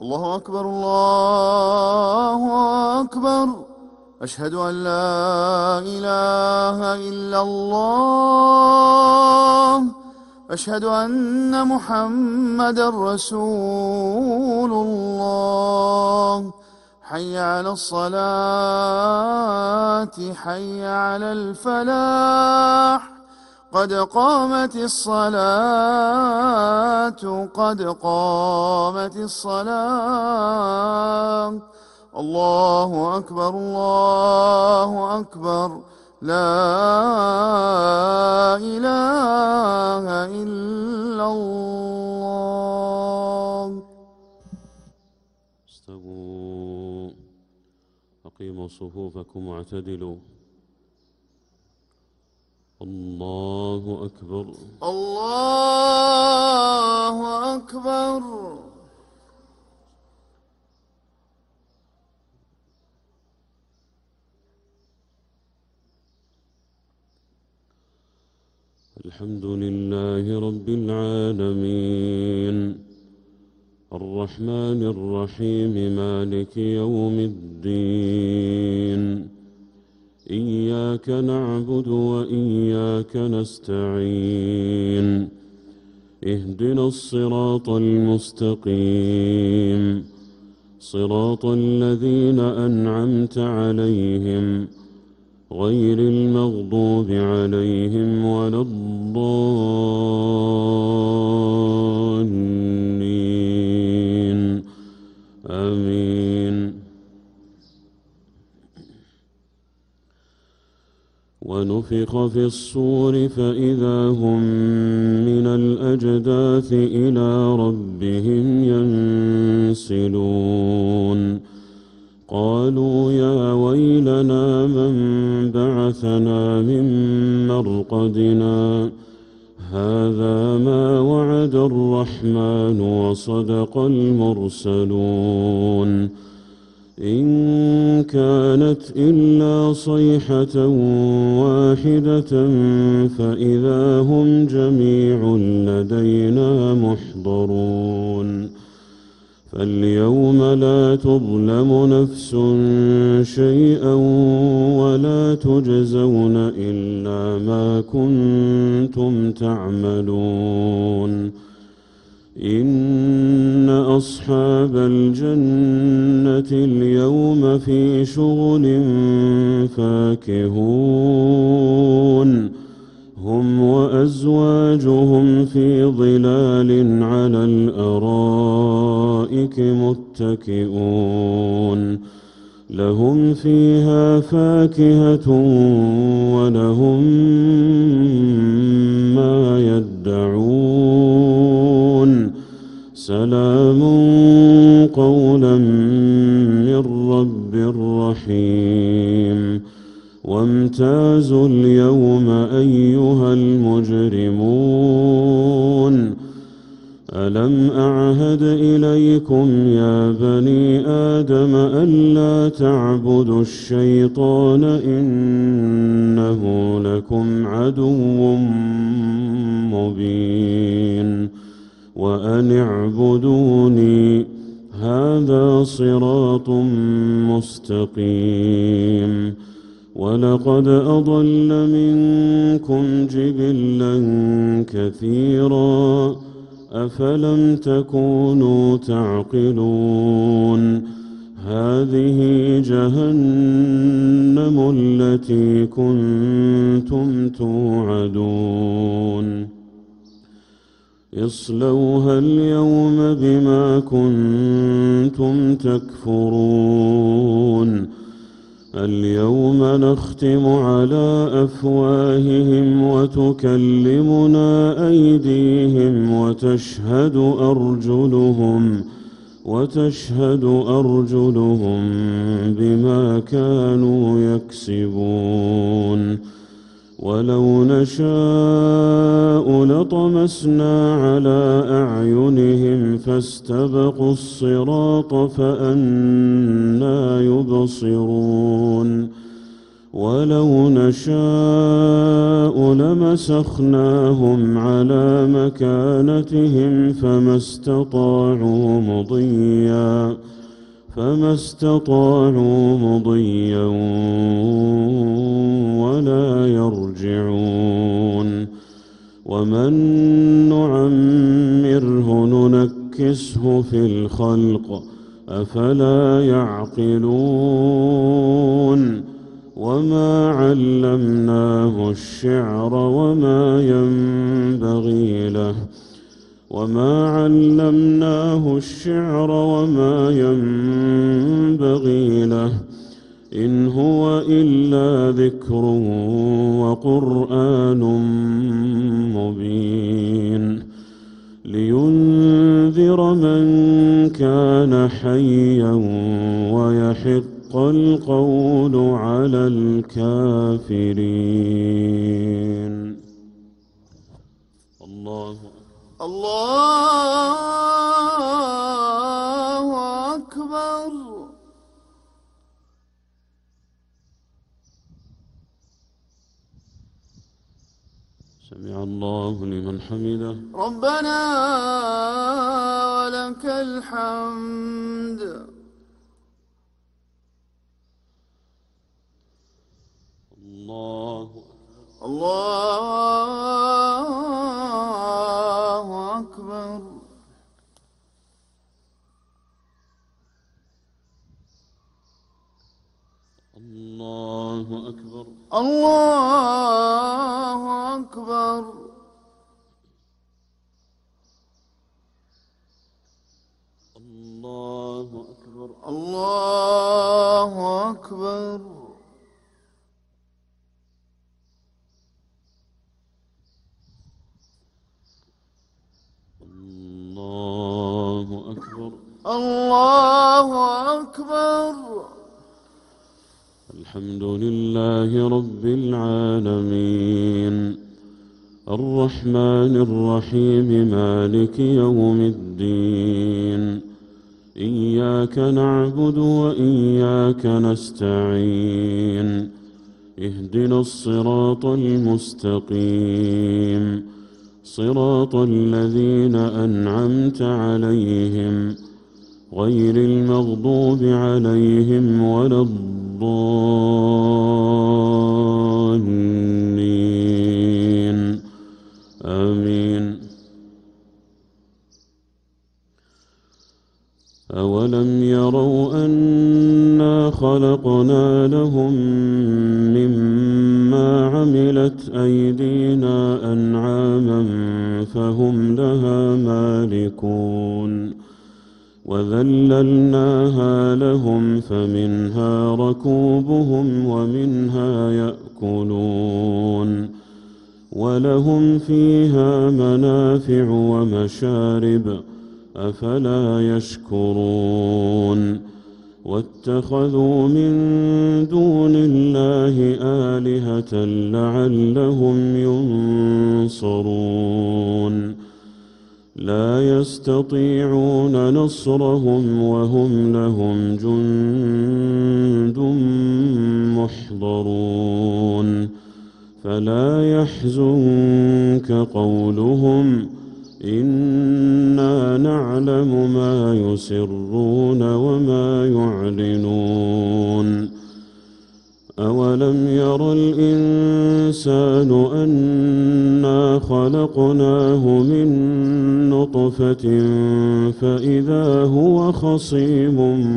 الله أكبر الله أكبر. أشهد أن لا إله إلا الله. أشهد أن محمدا رسول الله. حي على الصلاة حي على الفلاح. قد قامت الصلاة قد قامت الصلاة. الله أكبر الله أكبر. لا إله إلا الله. استووا، أقيموا صفوفكم واعتدلوا. الله أكبر الله أكبر. الحمد لله رب العالمين الرحمن الرحيم مالك يوم الدين. إياك نعبد وإياك نستعين. اهدنا الصراط المستقيم، صراط الذين أنعمت عليهم غير المغضوب عليهم ولا الضالين. آمين. ونفخ في الصور فإذا هم من الأجداث إلى ربهم ينسلون. قالوا يا ويلنا من بعثنا من مرقدنا. هذا ما وعد الرحمن وصدق المرسلون. إن كانت إلا صيحة واحدة فإذا هم جميع لدينا محضرون. فاليوم لا تظلم نفس شيئا ولا تجزون إلا ما كنتم تعملون. إن أصحاب الجنة اليوم في شغل فاكهون. هم وأزواجهم في ظلال على الأرائك متكئون. لهم فيها فاكهة ولهم ما يدعون. سلام قولا من رب رحيم. وامتازوا اليوم أيها المجرمون. ألم أعهد إليكم يا بني آدم ألا تعبدوا الشيطان إنه لكم عدو مبين. وأن اعبدوني هذا صراط مستقيم. ولقد أضل منكم جبلا كثيرا أفلم تكونوا تعقلون. هذه جهنم التي كنتم توعدون. اصلوها اليوم بما كنتم تكفرون. اليوم نختم على أفواههم وتكلمنا أيديهم وتشهد أرجلهم بما كانوا يكسبون. ولو نشاء لطمسنا على أعينهم فاستبقوا الصراط فأنى يبصرون. ولو نشاء لمسخناهم على مكانتهم فما استطاعوا مضيا ولا يرجعون ومن نعمره ننكسه في الخلق أفلا يعقلون وما علمناه الشعر وما ينبغي له إن هو إلا ذكر وقرآن مبين لينذر من كان حيا ويحق القول على الكافرين. الله أكبر. سمع الله لمن حمده. ربنا ولك الحمد. الله أكبر. الله أكبر. الله أكبر. الله أكبر. الله أكبر. الله أكبر. الله أكبر. الحمد لله رب العالمين الرحمن الرحيم مالك يوم الدين إياك نعبد وإياك نستعين اهدنا الصراط المستقيم صراط الذين أنعمت عليهم غير المغضوب عليهم ولا الضالين آمين. أولم يروا أنا خلقنا لهم مما عملت أيدينا أنعاما فهم لها مالكون وذللناها لهم فمنها ركوبهم ومنها يأكلون ولهم فيها منافع ومشارب أفلا يشكرون واتخذوا من دون الله آلهة لعلهم ينصرون لا يستطيعون نصرهم وهم لهم جند محضرون فلا يحزنك قولهم إنا نعلم ما يسرون وما يعلنون أولم ير الإنسان أنا خلقناه من نطفة فإذا هو خصيم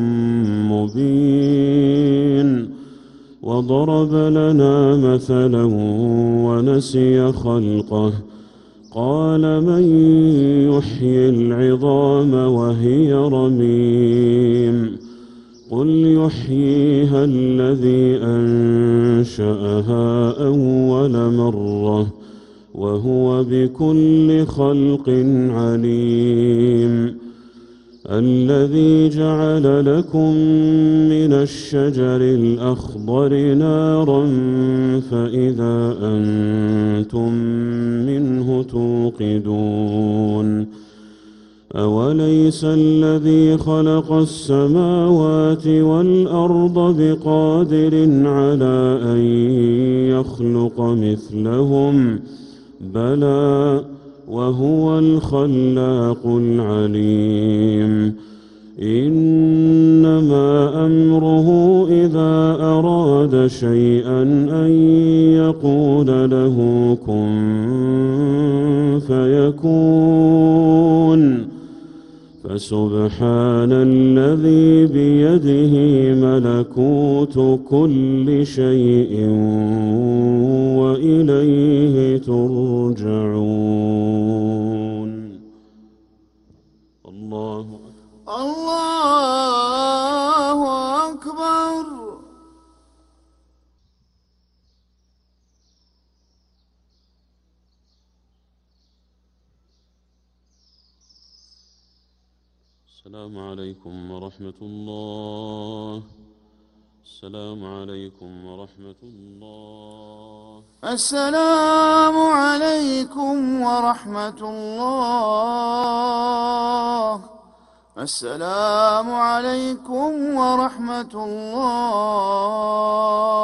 مبين وضرب لنا مثلا ونسي خلقه قال من يحيي العظام وهي رميم قل يحييها الذي أنشأها أول مرة وهو بكل خلق عليم الذي جعل لكم من الشجر الأخضر نارا فإذا أنتم منه توقدون أوليس الذي خلق السماوات والأرض بقادر على أن يخلق مثلهم بلى وهو الخلاق العليم إنما أمره إذا أراد شيئا أن يقول له كن فيكون فسبحان الذي بيده ملكوت كل شيء وإليه ترجعون الله الله أكبر. السلام عليكم ورحمة الله. السلام عليكم ورحمة الله. السلام عليكم ورحمة الله. السلام عليكم ورحمة الله.